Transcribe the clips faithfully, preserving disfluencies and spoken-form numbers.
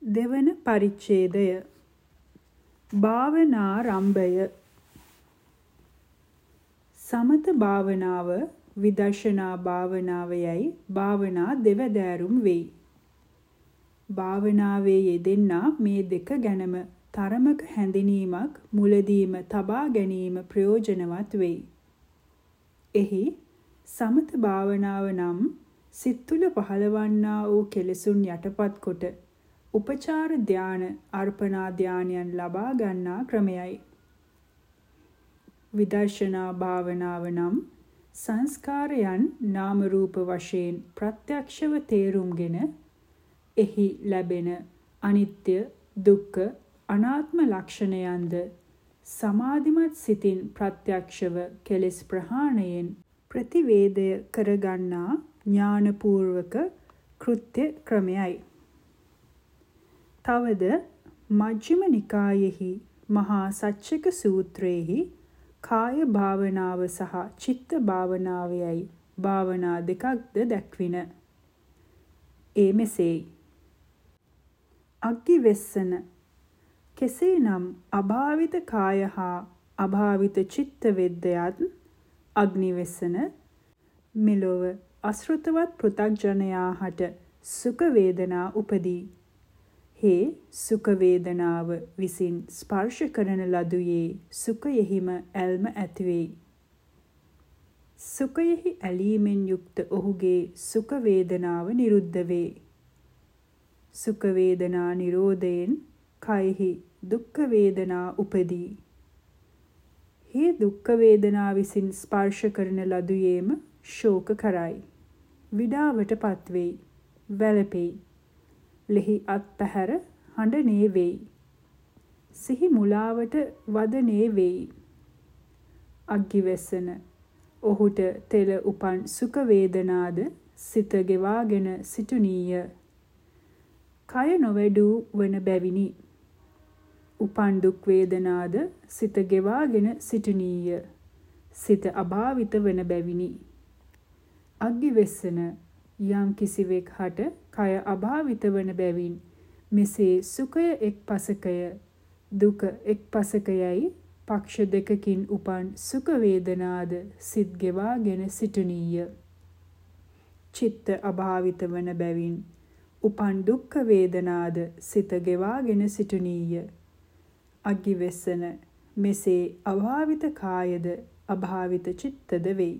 දෙවන පරිච්ඡේදය භාවනාරම්භය. සමත භාවනාව විදර්ශනා භාවනාව යයි භාවනා දෙවදෑරුම් වෙයි. භාවනාවේ යෙදෙන්නා මේ දෙක ගැනම තරමක හැඳිනීමක් මුලදීම තබා ගැනීම ප්‍රයෝජනවත් වෙයි. එහි සමත භාවනාව නම් සිත් තුළ පහළවන්නා වූ කෙලෙසුන් යටපත් කොට උපචාර ධාන අර්පණා ධානයන් ලබා ගන්නා ක්‍රමයයි. විදර්ශනා භාවනාව නම් සංස්කාරයන් නාම රූප වශයෙන් ප්‍රත්‍යක්ෂව තේරුම්ගෙන එහි ලැබෙන අනිත්‍ය දුක්ඛ අනාත්ම ලක්ෂණයන්ද සමාධිමත් සිතින් ප්‍රත්‍යක්ෂව කෙලෙස් ප්‍රහාණයෙන් ප්‍රතිවේදය කරගන්නා ඥානපූර්වක කෘත්‍ය ක්‍රමයයි. තවද මජ්ක්‍ධිම නිකායෙහි මහා සච්චක සූත්‍රයේහි කාය භාවනාව සහ චිත්ත භාවනාව යයි භාවනා දෙකක්ද දැක්වින. ඒ මෙසේයි. අග්ගිවෙස්සන කෙසේනම් අභාවිත කාය හා අභාවිත චිත්ත වෙද්දයත් අග්නිවෙස්සන මෙලොව අසෘතවත් පෘථග්ජනයා හට සුඛ වේදනා උපදී. හේ සුඛ වේදනාව විසින් ස්පර්ශ කරන ලදුයේ සුඛයෙහිම ඇල්ම ඇතිවෙයි. සුඛයෙහි ඇලීමෙන් යුක්ත ඔහුගේ සුඛ වේදනාව නිරුද්ධ වේ. සුඛ වේදනා නිරෝධයෙන් කයෙහි දුක්ඛ වේදනා උපදී. හේ දුක්ඛ වේදනා විසින් ස්පර්ශ කරන ලදුයේම ශෝක කරයි. විඩාවටපත් වෙයි. වැළපෙයි. ලෙහි අත්පැහැර හඬනේ වෙයි. සිහි මුලාවට වදනේ වෙයි. අග්ගිවෙස්සන ඔහුට තෙල උපන් සුඛ වේදනාද සිත ගෙවාගෙන සිටුනීය. කය නොවැඩූ වන බැවිනි. උපන් දුක් වේදනාද සිත ගෙවාගෙන සිටුනීය. සිත අභාවිත වන බැවිනි. අග්ගිවෙස්සන යම් කිසිවෙක් හට කය අභාවිත වන බැවින් මෙසේ සුඛය එක් පසකය දුක එක් පසකයයි පක්ෂ දෙකකින් උපන් සුඛ වේදනාද සිත් ගෙවාගෙන සිටුනීය. චිත්ත අභාවිත වන බැවින් උපන් දුක්ඛ වේදනාද සිත ගෙවාගෙන සිටුනීය. අග්ගිවෙස්සන මෙසේ අභාවිත කායද අභාවිත චිත්තද වෙයි.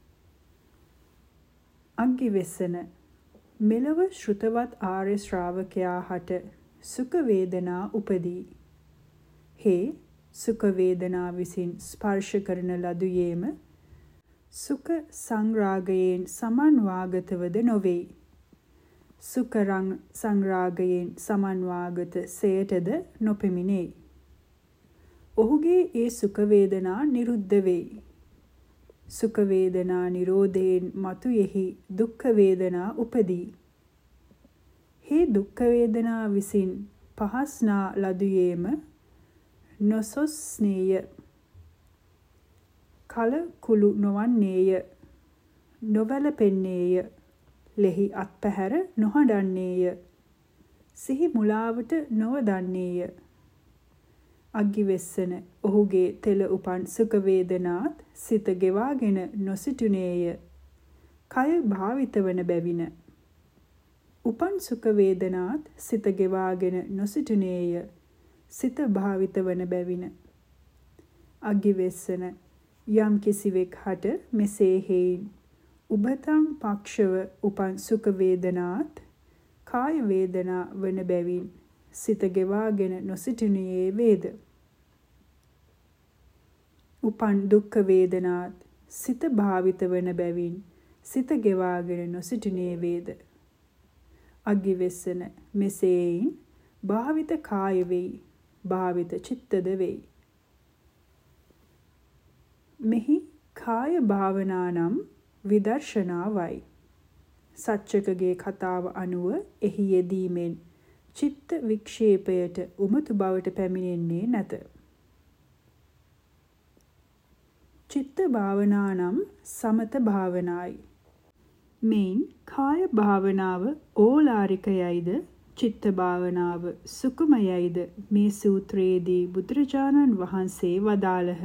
අග්ගිවෙස්සන මෙලව ශ්‍රුතවත් ආර්ය ශ්‍රාවකයා හට සුඛ වේදනා උපදී. හේ සුඛ වේදනා විසින් ස්පර්ශ කරන ලදුයේම සුඛ සංරාගයෙන් සමන්වාගතවද නොවේ. සුඛ සංරාගයෙන් සමන්වාගත සේටද නොපෙමිනේ. ඔහුගේ ඒ සුඛ වේදනා නිරුද්ධ වෙයි. සුඛ වේදනා නිරෝධයෙන් මතුයෙහි දුක්ඛ වේදනා උපදී. හේ දුක්ඛ වේදනා විසින් පහස්නා ලදුයේම නොසොස්නේය. කල කුළු නොවන්නේය. නොවැළපෙන්නේය. ලෙහි අත්පැහැර නොහඬන්නේය. සිහි මුලාවට නොවදන්නේය. අග්ගිවෙස්සන ඔහුගේ තෙල උපන් සුඛ වේදනාත් සිත ගෙවාගෙන නොසිටුනේය. කය භාවිත වන බැවින. උපන් සුඛ වේදනාත් සිත ගෙවාගෙන නොසිටුනේය. සිත භාවිත වන බැවින. අග්ගිවෙස්සන යම් කිසිවෙක් හට මෙසේ හේයින් උබතං පක්ෂව උපන් සුඛ වේදනාත් කාය වේදනා වන බැවින් සිත ගෙවාගෙන නොසිටුනියේ වේද. උපන් දුක්ඛ වේදනාත් සිත භාවිත වන බැවින් සිත ගෙවාගෙන නොසිටුනියේ වේද. අග්ගිවෙස්සන මෙසේයින් භාවිත කාය වෙයි. භාවිත චිත්තද වෙයි. මෙහි කාය භාවනා නම් විදර්ශනාවයි. සච්චකගේ කතාව අනුව එහි යෙදීමෙන් චිත්ත වික්ෂේපයට උමතු බවට පැමිණෙන්නේ නැත. චිත්ත භාවනා නම් සමත භාවනායි. මෙයින් කාය භාවනාව ඕලාරිකයයිද චිත්ත භාවනාව සුකුමයයිද මේ සූත්‍රයේදී බුදුරජාණන් වහන්සේ වදාළහ.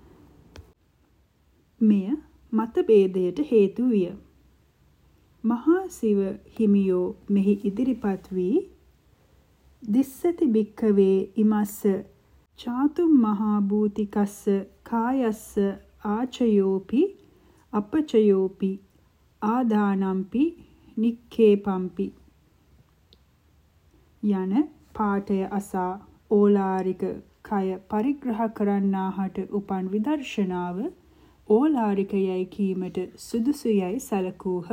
මෙය මතභේදයට හේතු විය. මහා සිව හිමියෝ මෙහි ඉදිරිපත් වී දිස්සති භික්ඛවේ ඉමස්ස චාතුම් මහා භූතිකස්ස කායස්ස ආචයෝපි අපචයෝපි ආදානම්පි නික්ඛේපම්පි යන පාඨය අසා ඕලාරික කය පරිග්‍රහ කරන්නාහට උපන් විදර්ශනාව ඕලාරිකයයි කීමට සුදුසුයයි සැලකූහ.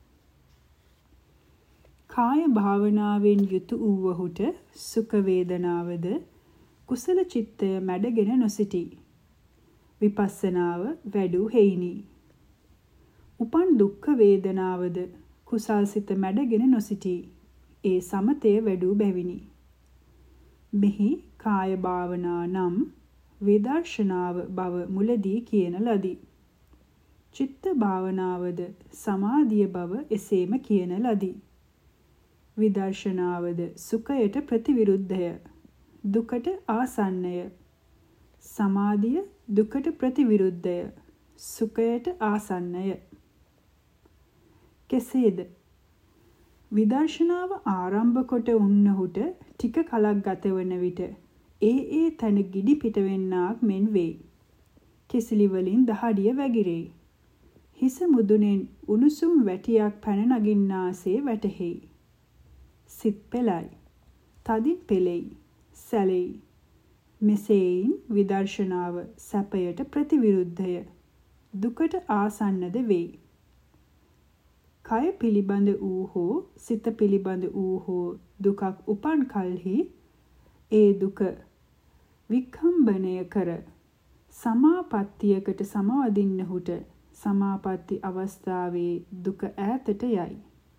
කාය භාවනාවෙන් යුතු වූවහුට සුඛ වේදනාවද කුසල චිත්තය මැඩගෙන නොසිටී. විපස්සනාව වැඩූ හේිනි. උපන් දුක්ඛ වේදනාවද කුසල් සිත මැඩගෙන නොසිටී. ඒ සමතය වැඩූ බැවිනි. මෙහි කාය භාවනා නම් විදර්ශනාව බව මුලදී කියන ලදී. චිත්ත භාවනාවද සමාධිය බව එසේම කියන ලදී. විදර්ශනාවද සුඛයට ප්‍රතිවිරුද්ධය, දුකට ආසන්නය. සමාධිය දුකට ප්‍රතිවිරුද්ධය, සුඛයට ආසන්නය. කෙසේද? විදර්ශනාව ආරම්භ කොට උන්නහුට ටික කලක් ගතවන විට ඒ ඒ තන ගිඩි පිටවෙන්නාක් මෙන් වෙයි. කෙසිලි වලින් දහඩිය වැగిරෙයි. හිස මුදුනෙන් උණුසුම් වැටියක් පැන නගින්නාසේ වැටහෙයි. සිත් පෙළයි. තදින් පෙළෙයි. සැලෙයි. මෙසේයින් විදර්ශනාව සැපයට ප්‍රතිවිරුද්ධය, දුකට ආසන්නද වෙයි. කය පිළිබඳ වූ හෝ සිත පිළිබඳ වූ හෝ දුකක් උපන් කලෙහි ඒ දුක විකම්බණය කර සමාපත්තියකට සමවදින්නහුට සමාපatti අවස්ථාවේ දුක ඈතට යයි.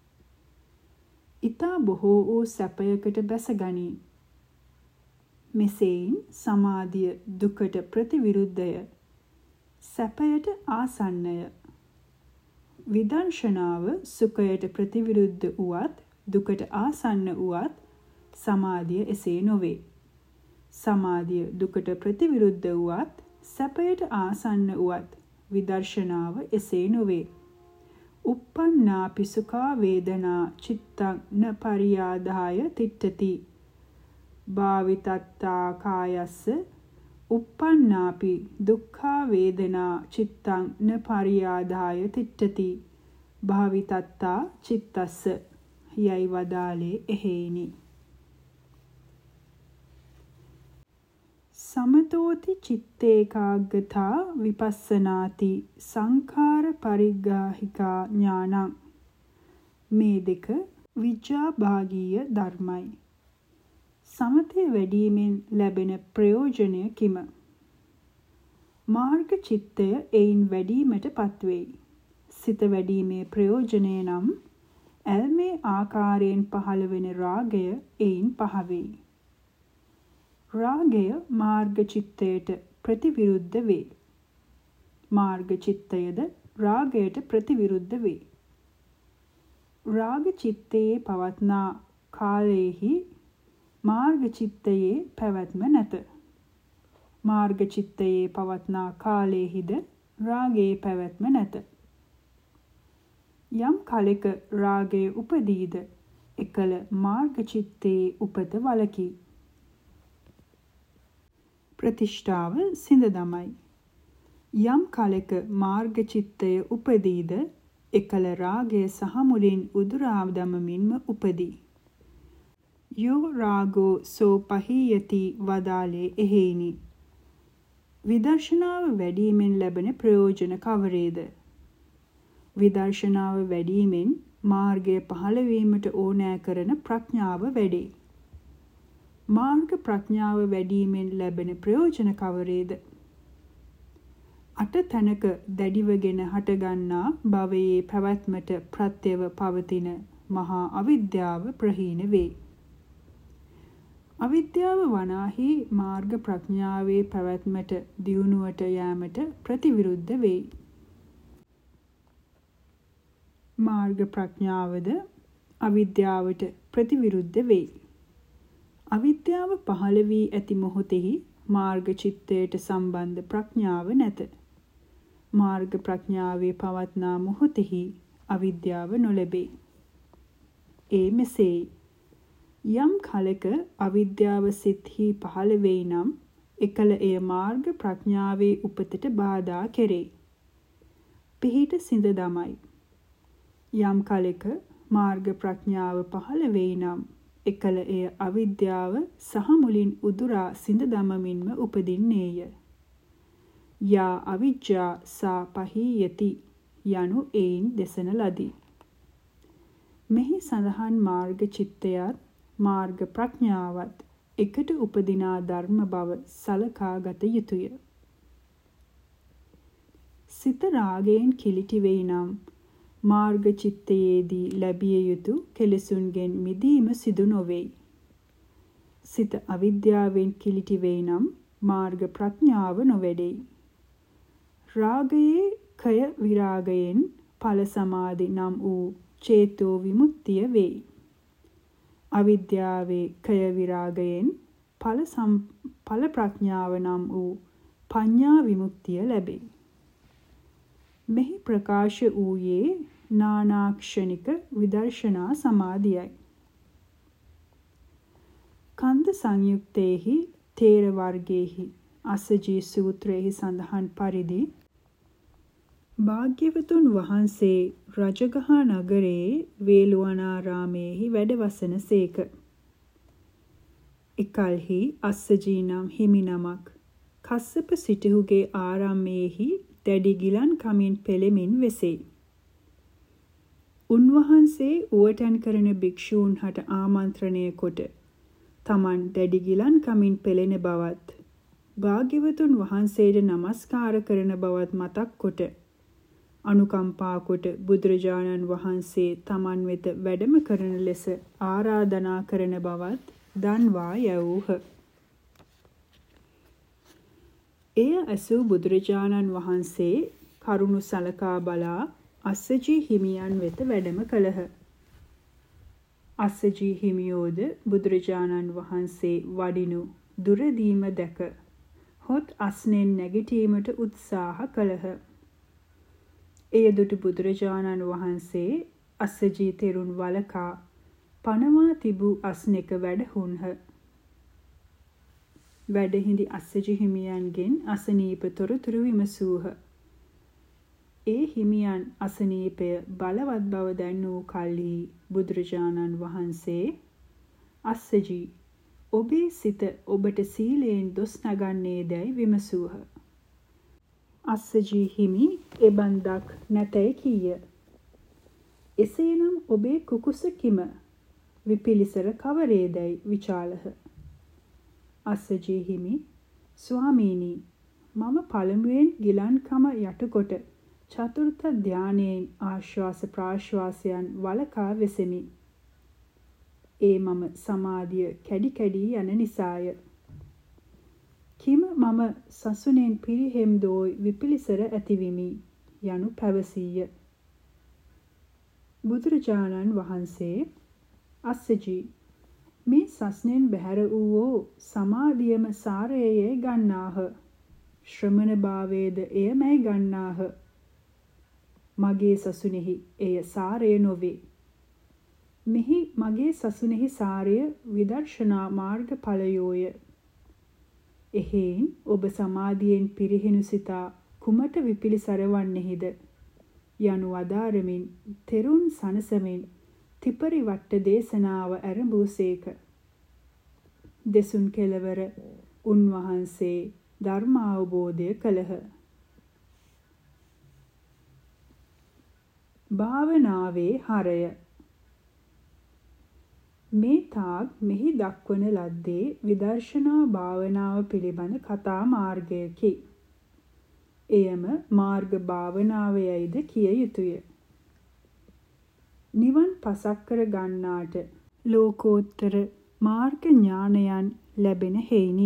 ඊතා බොහෝ වූ සැපයකට බැසගනී. මෙසේයින් සමාධිය දුකට ප්‍රතිවිරුද්ධය, සැපයට ආසන්නය. විදර්ශනාව සුඛයට ප්‍රතිවිරුද්ධ වුවත් දුකට ආසන්න වුවත් සමාධිය එසේ නොවේ. සමාධිය දුකට ප්‍රතිවිරුද්ධ වුවත් සැපයට ආසන්න වුවත් විදර්ශනාව එසේ නොවේ. uppannāpi sukha vedanā cittaṃ na pariyādhāya tiṭṭati භාවිතත්තා කායස්ස uppannāpi dukkha vedanā cittaṃ na pariyādhāya tiṭṭati භාවිතත්තා චිත්තස්ස යයි වදාලේ එහෙයිනි. සමතෝති චිත්තේකාග්ගතා විපස්සනාති සංඛාර පරිග්‍රාහිකා ඥානං. මේ දෙක විජ්ජාභාගීය ධර්මයි. සමතේ වැඩීමෙන් ලැබෙන ප්‍රයෝජනය කිම? මාර්ග චිත්තය එයින් වැඩීමට පත්වෙයි. සිත වැඩීමේ ප්‍රයෝජනය නම් ඇල්මේ ආකාරයෙන් පහළ වෙන රාගය එයින් පහවෙයි. රාගය මාර්ග චිත්තයට ප්‍රතිවිරුද්ධ වේ. මාර්ග චිත්තයද රාගයට ප්‍රතිවිරුද්ධ වේ. රාග චිත්තයේ පවත්නා කාලයේහි මාර්ග චිත්තයේ පැවැත්ම නැත. මාර්ග චිත්තයේ පවත්නා කාලයේහිද රාගයේ පැවැත්ම නැත. යම් කලෙක රාගය උපදීද එකල මාර්ග චිත්තයේ උපත වලකි. ප්‍රතිෂ්ඨාව සිඳ දමයි. යම් කලෙක මාර්ග චිත්තය උපදීද එකල රාගය සහ මුලින් උදුරා දමමින්ම උපදී. යෝ රාගෝ සෝ පහීයති වදාලේ එහෙයිනි. විදර්ශනාව වැඩීමෙන් ලැබෙන ප්‍රයෝජන කවරේද? විදර්ශනාව වැඩීමෙන් මාර්ගය පහළ වීමට ඕනෑ කරන ප්‍රඥාව වැඩේ. මාර්ග ප්‍රඥාව වැඩීමෙන් ලැබෙන ප්‍රයෝජන කවරේද? අට තැනක දැඩිවගෙන හටගන්නා භවයේ පැවැත්මට ප්‍රත්‍යව පවතින මහා අවිද්‍යාව ප්‍රහීන වේ. අවිද්‍යාව වනාහි මාර්ග ප්‍රඥාවේ පැවැත්මට දියුණුවට යෑමට ප්‍රතිවිරුද්ධ වෙයි. මාර්ග ප්‍රඥාවද අවිද්‍යාවට ප්‍රතිවිරුද්ධ වෙයි. අවිද්‍යාව පහළ වී ඇති මොහොතෙහි මාර්ග චිත්තයට සම්බන්ධ ප්‍රඥාව නැත. මාර්ග ප්‍රඥාවේ පවත්නා මොහොතෙහි අවිද්‍යාව නොලැබේ. ඒ මෙසේයි. යම් කලක අවිද්‍යාව සිත්හි පහළ වෙයි නම් එකල එය මාර්ග ප්‍රඥාවේ උපතට බාධා කෙරේ. පිහිට සිඳ දමයි. යම් කලක මාර්ග ප්‍රඥාව පහළ වෙයි නම් එකල එය අවිද්‍යාව සහ මුලින් උදුරා සිඳ දමමින්ම උපදින්නේය. යා අවිජ්ජා සා පහීයති යනු එයින් දෙසන ලදී. මෙහි සඳහන් මාර්ග චිත්තයත් මාර්ග ප්‍රඥාවත් එකට උපදිනා ධර්ම බව සලකා ගත යුතුය. සිත රාගයෙන් කිලිටි වෙයි නම් මාර්ග චිත්තයේදී ලැබිය යුතු කෙලෙසුන්ගෙන් මිදීම සිදු නොවේයි. සිත අවිද්‍යාවෙන් කිලිටි වෙයි නම් මාර්ග ප්‍රඥාව නොවැඩෙයි. රාගයේ කය විරාගයෙන් ඵල සමාධි නම් වූ චේතෝ විමුක්තිය වෙයි. අවිද්‍යාවේ කය විරාගයෙන් ඵල සම් ඵල ප්‍රඥාව නම් වූ පඤ්ඤා විමුක්තිය ලැබේ. මෙහි ප්‍රකාශ වූයේ නානාක්ෂණික විදර්ශනා සමාධියයි. කන්ද සංයුත්තේහි තේර වර්ගයේහි අස්සජී සූත්‍රයේහි සඳහන් පරිදි භාග්‍යවතුන් වහන්සේ රජගහ නගරයේ වේළුවනාරාමේහි වැඩවසන සේක. එකල්හි අස්සජී නම් හිමි නමක් කස්සප සිටුහුගේ ආරාමයේහි දැඩි ගිලන් කමින් පෙළෙමින් වෙසෙයි. උන්වහන්සේ උවටන් කරන භික්ෂූන් හට ආමන්ත්‍රණය කොට තමන් දැඩි ගිලන් කමින් පෙළෙන බවත් භාග්‍යවතුන් වහන්සේට නමස්කාර කරන බවත් මතක් කොට අනුකම්පා කොට බුදුරජාණන් වහන්සේ තමන් වෙත වැඩම කරන ලෙස ආරාධනා කරන බවත් දන්වා යවූහ. එය ඇසූ බුදුරජාණන් වහන්සේ කරුණු සලකා බලා අස්සජී හිමියන් වෙත වැඩම කළහ. අස්සජී හිමියෝද බුදුරජාණන් වහන්සේ වඩිනු දුරදීම දැක හොත් අස්නෙන් නැගිටීමට උත්සාහ කළහ. එය දුටු බුදුරජාණන් වහන්සේ අස්සජී තෙරුන් වලකා පනවා තිබූ අස්නෙක වැඩහුන්හ. වැඩහිඳි අස්සජී හිමියන්ගෙන් අසනීප තොරතුරු විමසූහ. ඒ හිමියන් අසනීපය බලවත් බව දැනූ කල්හි බුදුරජාණන් වහන්සේ අස්සජී ඔබේ සිත ඔබට සීලයෙන් දොස් නගන්නේදැයි විමසූහ. අස්සජී හිමි එබන්දක් නැතැයි කීය. එසේනම් ඔබේ කුකුස කිම? විපිලිසර කවරේදැයි විචාලහ. අස්සජී හිමි ස්වාමීනි මම පළමුවෙන් ගිලන්කම යටකොට චතුර්ථ ධානයෙන් ආශ්වාස ප්‍රාශ්වාසයන් වලකා වෙසෙමි. ඒ මම සමාධිය කැඩි කැඩි යන නිසාය. කිම මම සසුනෙන් පිරිහෙම් දෝයි විපිලිසර ඇතිවිමි යනු පැවසීය. බුදුරජාණන් වහන්සේ අස්සජී මේ සස්නෙන් බැහැර වූවෝ සමාධියම සාරයේ ගන්නාහ. ශ්‍රමණ භාවයේද එයමයි ගන්නාහ. මගේ සසුනේහි එය සාරය නොවේ. මෙහි මගේ සසුනේහි සාරය විදර්ශනා මාර්ගඵලයෝය. එහෙයින් ඔබ සමාධියෙන් පිරිහෙනු සිතා කුමට විපිලිසර වන්නේහිද යනු අදාරමින් තෙරුන් සනසමින් තිපරිවට්ට දේශනාව ආරම්භුසේක. දෙසුන් කෙලවර උන්වහන්සේ ධර්ම අවබෝධය කළහ. භාවනාවේ හරය මේ තාක් මෙහි දක්වන ලද්දේ විදර්ශනා භාවනාව පිළිබඳ කතා මාර්ගයකි. එයම මාර්ග භාවනාවයයිද කිය යුතුය. නිවන් පසක් කර ගන්නාට ලෝකෝත්තර මාර්ග ඥානයන් ලැබෙන හේිනි.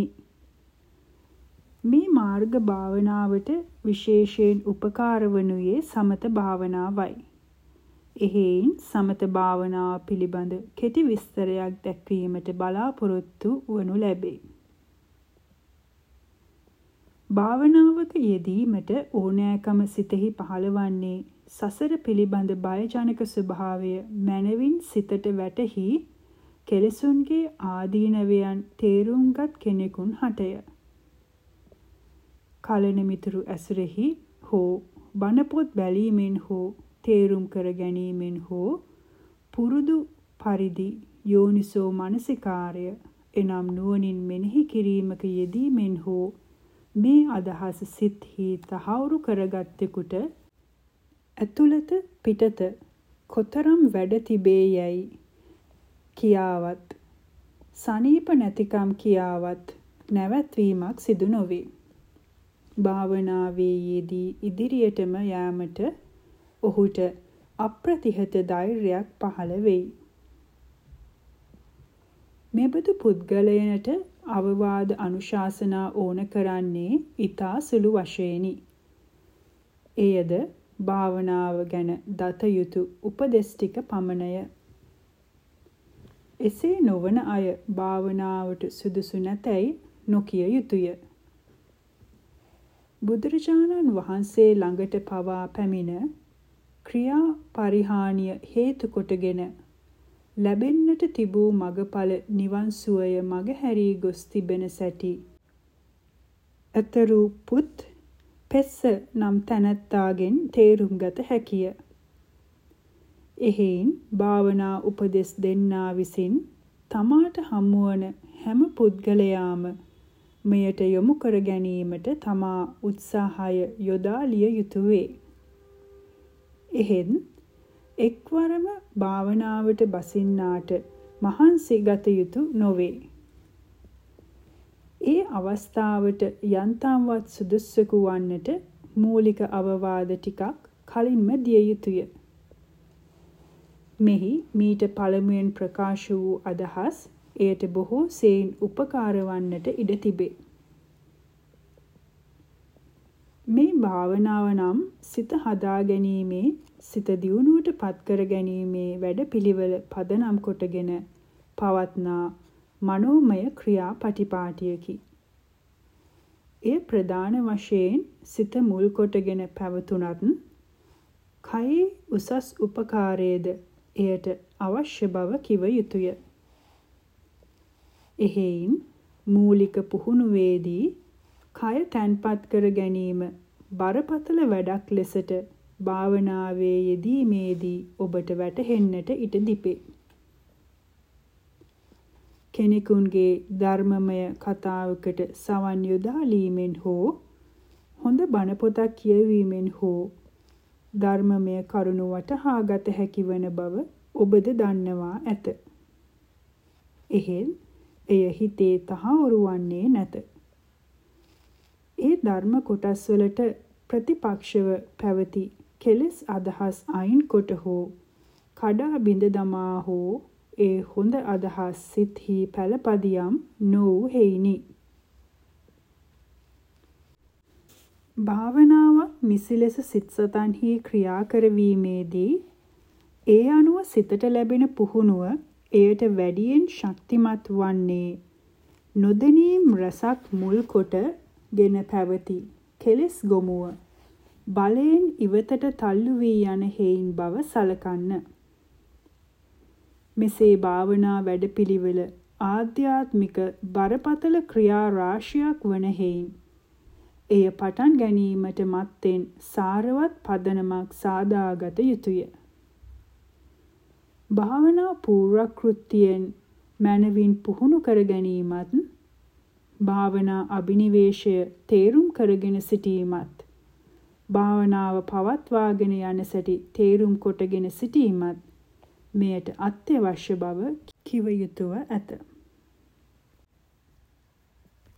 මේ මාර්ග භාවනාවට විශේෂයෙන් උපකාර වනුයේ සමත භාවනාවයි. එහෙයින් සමත භාවනාව පිළිබඳ කෙටි විස්තරයක් දැක්වීමට බලාපොරොත්තු වනු ලැබේ. භාවනාවක යෙදීමට ඕනෑකම සිතෙහි පහළවන්නේ සසර පිළිබඳ බයජනක ස්වභාවය මනවින් සිතට වැටහි කෙලෙසුන්ගේ ආදීනවයන් තේරුම්ගත් කෙනෙකුන් හටය. කලන මිතුරු ඇසුරෙහි හෝ බණපොත් බැලීමෙන් හෝ තේරුම් කර ගැනීමෙන් හෝ පුරුදු පරිදි යෝනිසෝ මනසිකාරය එනම් නුවණින් මෙනෙහි කිරීමක යෙදීමෙන් හෝ මේ අදහස සිත්හි තහවුරු කරගත්තෙකුට ඇතුළත පිටත කොතරම් වැඩ තිබේ යයි කියාවත් සනීප නැතිකම් කියාවත් නැවැත්වීමක් සිදු නොවේ. භාවනාවේ යෙදී ඉදිරියටම යාමට ඔහුට අප්‍රතිහත ධෛර්යයක් පහළ වෙයි. මෙබඳු පුද්ගලයනට අවවාද අනුශාසනා ඕන කරන්නේ ඊතා සුළු වශයෙනි. එයද භාවනාව ගැන දත යුතු උපදෙස් ටික පමණය. එසේ නොවන අය භාවනාවට සුදුසු නැතැයි නොකිය යුතුය. බුදුරජාණන් වහන්සේ ළඟට පවා පැමිණ ක්‍රියා පරිහානිය හේතු කොටගෙන ලැබෙන්නට තිබූ මගඵල නිවන් සුවය මගහැරී ගොස් තිබෙන සැටි අතරු පුත් පෙස්ස නම් තැනැත්තාගෙන් තේරුම් ගත හැකිය. එහෙයින් භාවනා උපදෙස් දෙන්නා විසින් තමාට හමුවන හැම පුද්ගලයාම මෙයට යොමු කර ගැනීමට තමා උත්සාහය යොදාලිය යුතුය වේ. එහෙත් එක්වරම භාවනාවට බසින්නාට මහන්සි ගත යුතු නොවේ. ඒ අවස්ථාවට යන්තම්වත් සුදුස්සෙකු වන්නට මූලික අවවාද ටිකක් කලින්ම දිය යුතුය. මෙහි මීට පළමුවෙන් ප්‍රකාශ වූ අදහස් එයට බොහෝ සෙයින් උපකාර වන්නට ඉඩ තිබේ. මේ භාවනාව නම් සිත හදා ගැනීමේ සිත දියුණුවට පත් කර ගැනීමේ වැඩපිළිවෙල පදනම් කොටගෙන පවත්නා මනෝමය ක්‍රියාපටිපාටියකි. එය ප්‍රධාන වශයෙන් සිත මුල් කොටගෙන පැවතුනත් කයේ උසස් උපකාරයේද එයට අවශ්‍ය බව කිව යුතුය. එහෙයින් මූලික පුහුණුවේදී කය තැන්පත් කර ගැනීම බරපතල වැඩක් ලෙසට භාවනාවේ යෙදීමේදී ඔබට වැටහෙන්නට ඉඩ තිබේ. කෙනෙකුන්ගේ ධර්මමය කතාවකට සවන් යොදාලීමෙන් හෝ හොඳ බණ පොතක් කියවීමෙන් හෝ ධර්මමය කරුණු වටහා ගත හැකි වන බව ඔබද දන්නවා ඇත. එහෙත් එය හිතේ තහවුරු වන්නේ නැත. ඒ ධර්ම කොටස් වලට ප්‍රතිපක්ෂව පැවති කෙලෙස් අදහස් අයින් කොට හෝ කඩා බිඳ දමා හෝ ඒ හොඳ අදහස් සිත්හි පළපදියම් නොවූ හේිනි. භාවනාවක් නිසි ලෙස සිත් සතන්හි ක්‍රියා කරවීමේදී ඒ අනුව සිතට ලැබෙන පුහුණුව එයට වැඩියෙන් ශක්තිමත් වන්නේ නොදැනීම් රසක් මුල් කොට ගෙන පැවති කෙලෙස් ගොමුව බලයෙන් ඉවතට තල්ලු වී යන හේයින් බව සලකන්න. මෙසේ භාවනා වැඩපිළිවෙල ආධ්‍යාත්මික බරපතල ක්‍රියා රාශියක් වන හේයින් එය පටන් ගැනීමට මත්තෙන් සාරවත් පදනමක් සාදාගත යුතුය. භාවනා පූර්වකෘත්‍යයෙන් මනවින් පුහුණු කර ගැනීමත් භාවනා අභිනිවේෂය තේරුම් කරගෙන සිටීමත් භාවනාව පවත්වාගෙන යන සැටි තේරුම් කොටගෙන සිටීමත් මෙයට අත්‍යවශ්‍ය බව කිව යුතුව ඇත.